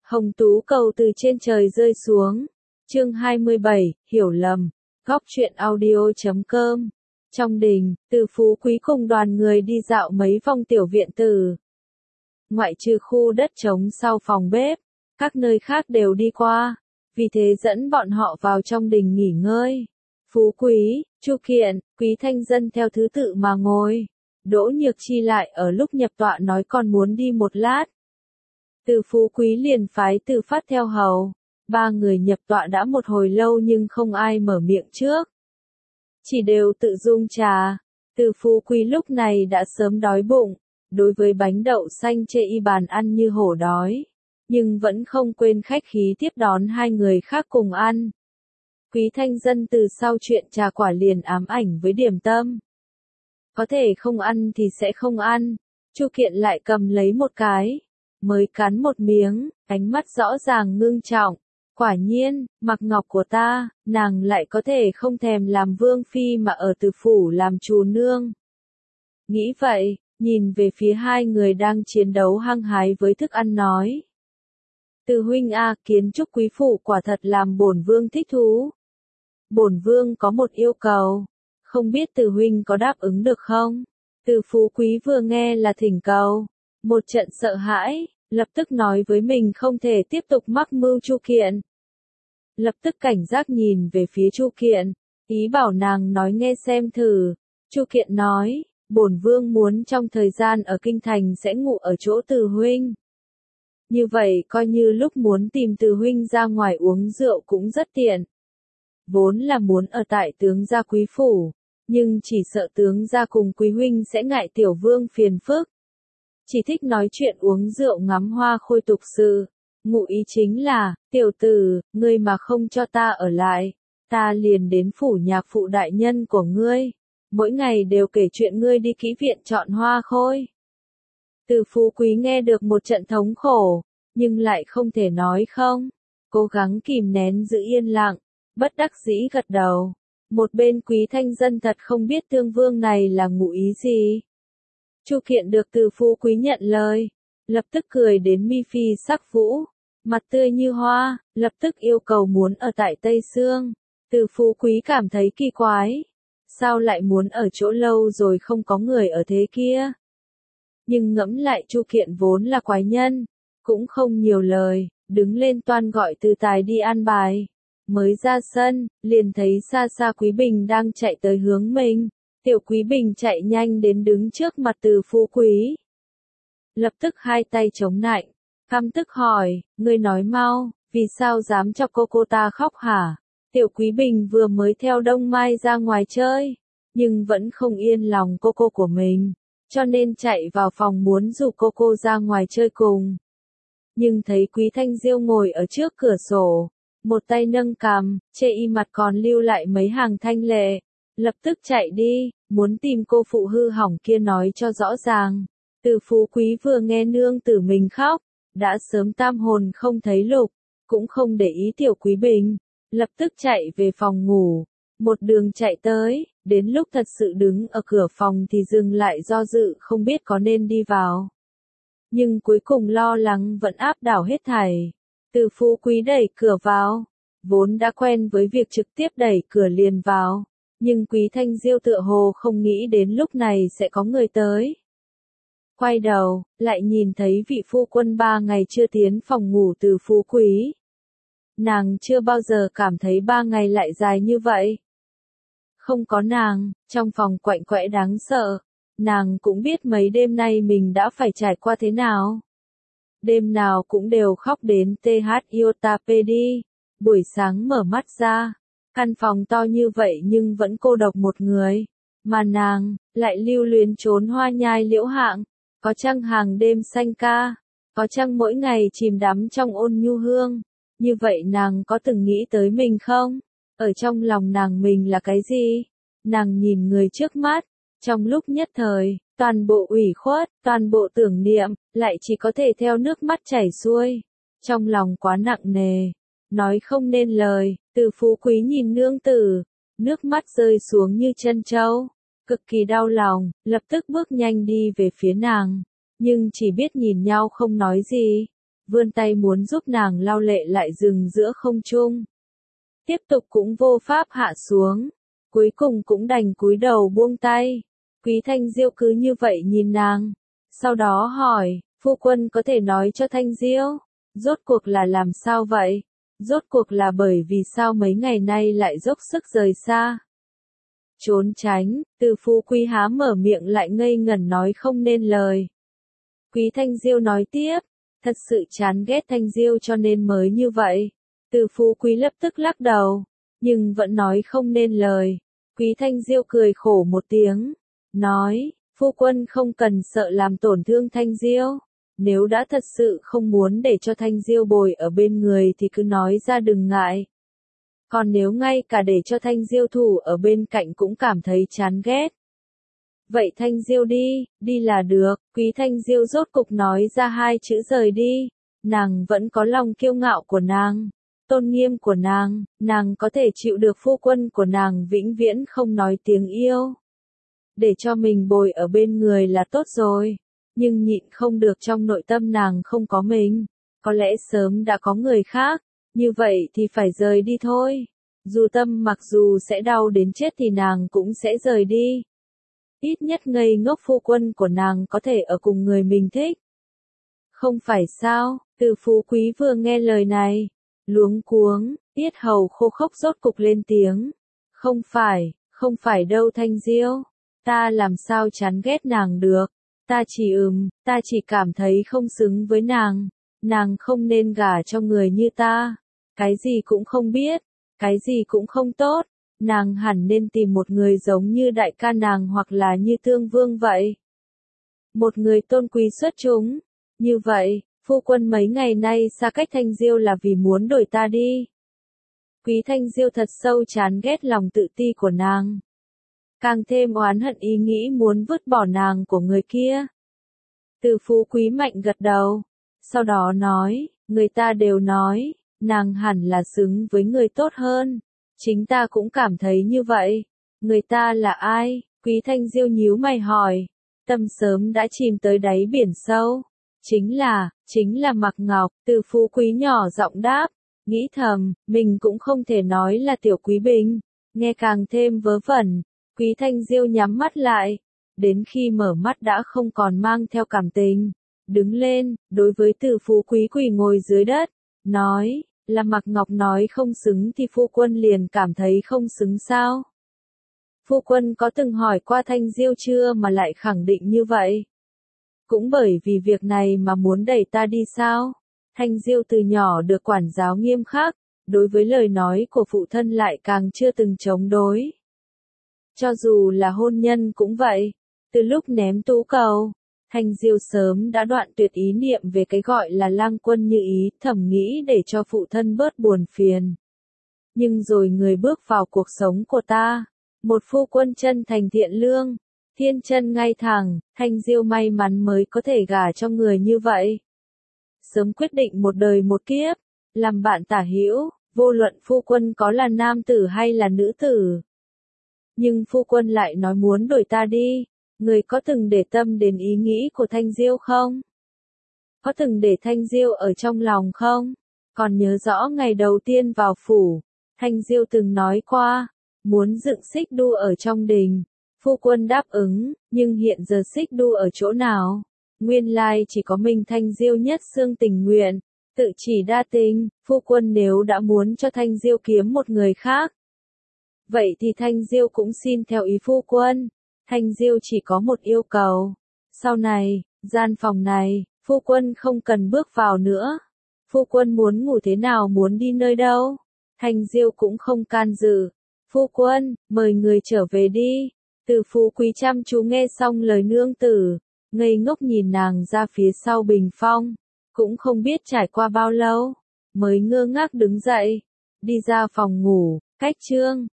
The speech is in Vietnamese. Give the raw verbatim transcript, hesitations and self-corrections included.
Hồng tú cầu từ trên trời rơi xuống. Chương hai mươi bảy, hiểu lầm. Góc truyện audio chấm com. Trong đình, Từ Phú Quý cùng đoàn người đi dạo mấy vòng tiểu viện tử. Ngoại trừ khu đất trống sau phòng bếp, các nơi khác đều đi qua, vì thế dẫn bọn họ vào trong đình nghỉ ngơi. Phú Quý, Chu Kiện, Quý Thanh Dân theo thứ tự mà ngồi. Đỗ Nhược Chi lại ở lúc nhập tọa nói còn muốn đi một lát. Từ Phú Quý liền phái Từ Phát theo hầu. Ba người nhập tọa đã một hồi lâu nhưng không ai mở miệng trước. Chỉ đều tự dung trà. Từ Phú Quý lúc này đã sớm đói bụng. Đối với bánh đậu xanh chê y bàn ăn như hổ đói. Nhưng vẫn không quên khách khí tiếp đón hai người khác cùng ăn. Quý Thanh Dân từ sau chuyện trà quả liền ám ảnh với điểm tâm. Có thể không ăn thì sẽ không ăn. Chu Kiện lại cầm lấy một cái. Mới cắn một miếng, ánh mắt rõ ràng ngưng trọng. Quả nhiên, mặc ngọc của ta, nàng lại có thể không thèm làm vương phi mà ở Từ phủ làm chủ nương. Nghĩ vậy, nhìn về phía hai người đang chiến đấu hăng hái với thức ăn nói. Từ huynh a, kiến trúc quý phủ quả thật làm bổn vương thích thú. Bổn vương có một yêu cầu, không biết Từ huynh có đáp ứng được không? Từ Phú Quý vừa nghe là thỉnh cầu, một trận sợ hãi, lập tức nói với mình không thể tiếp tục mắc mưu Chu Kiện. Lập tức cảnh giác nhìn về phía Chu Kiện, ý bảo nàng nói nghe xem thử. Chu Kiện nói, bổn vương muốn trong thời gian ở kinh thành sẽ ngủ ở chỗ Từ huynh. Như vậy coi như lúc muốn tìm Từ huynh ra ngoài uống rượu cũng rất tiện. Vốn là muốn ở tại tướng gia quý phủ, nhưng chỉ sợ tướng gia cùng quý huynh sẽ ngại tiểu vương phiền phức. Chỉ thích nói chuyện uống rượu ngắm hoa khôi tục sự. Ngụ ý chính là, tiểu tử, ngươi mà không cho ta ở lại, ta liền đến phủ nhạc phụ đại nhân của ngươi. Mỗi ngày đều kể chuyện ngươi đi kỹ viện chọn hoa khôi. Từ Phú Quý nghe được một trận thống khổ, nhưng lại không thể nói không. Cố gắng kìm nén giữ yên lặng, bất đắc dĩ gật đầu. Một bên Quý Thanh Dân thật không biết Tương Vương này là ngụ ý gì. Chu Kiện được Từ Phú Quý nhận lời, lập tức cười đến mi phi sắc vũ, mặt tươi như hoa, lập tức yêu cầu muốn ở tại Tây Sương. Từ Phú Quý cảm thấy kỳ quái, sao lại muốn ở chỗ lâu rồi không có người ở thế kia? Nhưng ngẫm lại Chu Kiện vốn là quái nhân, cũng không nhiều lời, đứng lên toan gọi Từ Tài đi an bài. Mới ra sân, liền thấy xa xa Quý Bình đang chạy tới hướng mình. Tiểu Quý Bình chạy nhanh đến đứng trước mặt Từ Phú Quý. Lập tức hai tay chống nạnh, căm tức hỏi, ngươi nói mau, vì sao dám cho cô cô ta khóc hả? Tiểu Quý Bình vừa mới theo Đông Mai ra ngoài chơi, nhưng vẫn không yên lòng cô cô của mình, cho nên chạy vào phòng muốn rủ cô cô ra ngoài chơi cùng. Nhưng thấy Quý Thanh Diêu ngồi ở trước cửa sổ, một tay nâng cằm, chê y mặt còn lưu lại mấy hàng thanh lệ. Lập tức chạy đi, muốn tìm cô phụ hư hỏng kia nói cho rõ ràng. Từ Phú Quý vừa nghe nương tử mình khóc, đã sớm tam hồn không thấy lục, cũng không để ý Tiểu Quý Bình, lập tức chạy về phòng ngủ, một đường chạy tới, đến lúc thật sự đứng ở cửa phòng thì dừng lại do dự không biết có nên đi vào. Nhưng cuối cùng lo lắng vẫn áp đảo hết thảy. Từ Phú Quý đẩy cửa vào, vốn đã quen với việc trực tiếp đẩy cửa liền vào. Nhưng Quý Thanh Diêu tựa hồ không nghĩ đến lúc này sẽ có người tới. Quay đầu, lại nhìn thấy vị phu quân ba ngày chưa tiến phòng ngủ Từ Phú Quý. Nàng chưa bao giờ cảm thấy ba ngày lại dài như vậy. Không có nàng, trong phòng quạnh quẽ đáng sợ, nàng cũng biết mấy đêm nay mình đã phải trải qua thế nào. Đêm nào cũng đều khóc đến tê hát iota pê đi, buổi sáng mở mắt ra. Căn phòng to như vậy nhưng vẫn cô độc một người, mà nàng, lại lưu luyến trốn hoa nhai liễu hạng, có chăng hàng đêm xanh ca, có chăng mỗi ngày chìm đắm trong ôn nhu hương, như vậy nàng có từng nghĩ tới mình không? Ở trong lòng nàng mình là cái gì? Nàng nhìn người trước mắt, trong lúc nhất thời, toàn bộ ủy khuất, toàn bộ tưởng niệm, lại chỉ có thể theo nước mắt chảy xuôi, trong lòng quá nặng nề. Nói không nên lời, Từ Phú Quý nhìn nương tử, nước mắt rơi xuống như chân trâu, cực kỳ đau lòng, lập tức bước nhanh đi về phía nàng, nhưng chỉ biết nhìn nhau không nói gì. vươn tay muốn giúp nàng lau lệ lại dừng giữa không trung. Tiếp tục cũng vô pháp hạ xuống, cuối cùng cũng đành cúi đầu buông tay. Quý Thanh Diêu cứ như vậy nhìn nàng, sau đó hỏi, phu quân có thể nói cho Thanh Diêu, rốt cuộc là làm sao vậy? Rốt cuộc là bởi vì sao mấy ngày nay lại dốc sức rời xa? Trốn tránh, Từ Phú Quý há mở miệng lại ngây ngẩn nói không nên lời. Quý Thanh Diêu nói tiếp, thật sự chán ghét Thanh Diêu cho nên mới như vậy. Từ Phú Quý lập tức lắc đầu, nhưng vẫn nói không nên lời. Quý Thanh Diêu cười khổ một tiếng, nói, phu quân không cần sợ làm tổn thương Thanh Diêu. Nếu đã thật sự không muốn để cho Thanh Diêu bồi ở bên người thì cứ nói ra đừng ngại. Còn nếu ngay cả để cho Thanh Diêu thủ ở bên cạnh cũng cảm thấy chán ghét. Vậy Thanh Diêu đi, đi là được. Quý Thanh Diêu rốt cục nói ra hai chữ rời đi. Nàng vẫn có lòng kiêu ngạo của nàng, tôn nghiêm của nàng, nàng có thể chịu được phu quân của nàng vĩnh viễn không nói tiếng yêu. Để cho mình bồi ở bên người là tốt rồi. Nhưng nhịn không được trong nội tâm nàng không có mình. Có lẽ sớm đã có người khác. Như vậy thì phải rời đi thôi. Dù tâm mặc dù sẽ đau đến chết thì nàng cũng sẽ rời đi. Ít nhất ngây ngốc phu quân của nàng có thể ở cùng người mình thích. Không phải sao? Từ Phú Quý vừa nghe lời này, luống cuống, yết hầu khô khốc rốt cục lên tiếng. Không phải, không phải đâu Thanh Diêu. Ta làm sao chán ghét nàng được. Ta chỉ ừm, ta chỉ cảm thấy không xứng với nàng. Nàng không nên gả cho người như ta. Cái gì cũng không biết, cái gì cũng không tốt. Nàng hẳn nên tìm một người giống như đại ca nàng hoặc là như Thương Vương vậy. Một người tôn quý xuất chúng. Như vậy, phu quân mấy ngày nay xa cách Thanh Diêu là vì muốn đuổi ta đi. Quý Thanh Diêu thật sâu chán ghét lòng tự ti của nàng. Càng thêm oán hận ý nghĩ muốn vứt bỏ nàng của người kia. Từ Phú Quý mạnh gật đầu. Sau đó nói, người ta đều nói, nàng hẳn là xứng với người tốt hơn. Chính ta cũng cảm thấy như vậy. Người ta là ai? Quý Thanh Diêu nhíu mày hỏi. Tâm sớm đã chìm tới đáy biển sâu. Chính là, chính là Mạc Ngọc. Từ Phú Quý nhỏ giọng đáp. Nghĩ thầm, mình cũng không thể nói là Tiểu Quý Bình. Nghe càng thêm vớ vẩn. Quý Thanh Diêu nhắm mắt lại. Đến khi mở mắt đã không còn mang theo cảm tình. Đứng lên, đối với Từ Phú Quý quỳ ngồi dưới đất. Nói, là Mạc Ngọc nói không xứng thì phu quân liền cảm thấy không xứng sao? Phu quân có từng hỏi qua Thanh Diêu chưa mà lại khẳng định như vậy? Cũng bởi vì việc này mà muốn đẩy ta đi sao? Thanh Diêu từ nhỏ được quản giáo nghiêm khắc, đối với lời nói của phụ thân lại càng chưa từng chống đối. Cho dù là hôn nhân cũng vậy, từ lúc ném tú cầu, Thanh Diêu sớm đã đoạn tuyệt ý niệm về cái gọi là lang quân như ý, thầm nghĩ để cho phụ thân bớt buồn phiền. Nhưng rồi người bước vào cuộc sống của ta, một phu quân chân thành thiện lương, thiên chân ngay thẳng, Thanh Diêu may mắn mới có thể gả cho người như vậy. Sớm quyết định một đời một kiếp, làm bạn tả hữu, vô luận phu quân có là nam tử hay là nữ tử. Nhưng phu quân lại nói muốn đuổi ta đi. Người có từng để tâm đến ý nghĩ của Thanh Diêu không? Có từng để Thanh Diêu ở trong lòng không? Còn nhớ rõ ngày đầu tiên vào phủ, Thanh Diêu từng nói qua, muốn dựng xích đu ở trong đình. Phu quân đáp ứng, nhưng hiện giờ xích đu ở chỗ nào? Nguyên lai chỉ có mình Thanh Diêu nhất xương tình nguyện, tự chỉ đa tình, phu quân nếu đã muốn cho Thanh Diêu kiếm một người khác. Vậy thì Thanh Diêu cũng xin theo ý phu quân. Thanh Diêu chỉ có một yêu cầu. Sau này, gian phòng này, phu quân không cần bước vào nữa. Phu quân muốn ngủ thế nào muốn đi nơi đâu. Thanh Diêu cũng không can dự. Phu quân, mời người trở về đi. Từ Phú Quý chăm chú nghe xong lời nương tử, ngây ngốc nhìn nàng ra phía sau bình phong. Cũng không biết trải qua bao lâu, mới ngơ ngác đứng dậy, đi ra phòng ngủ, cách chương.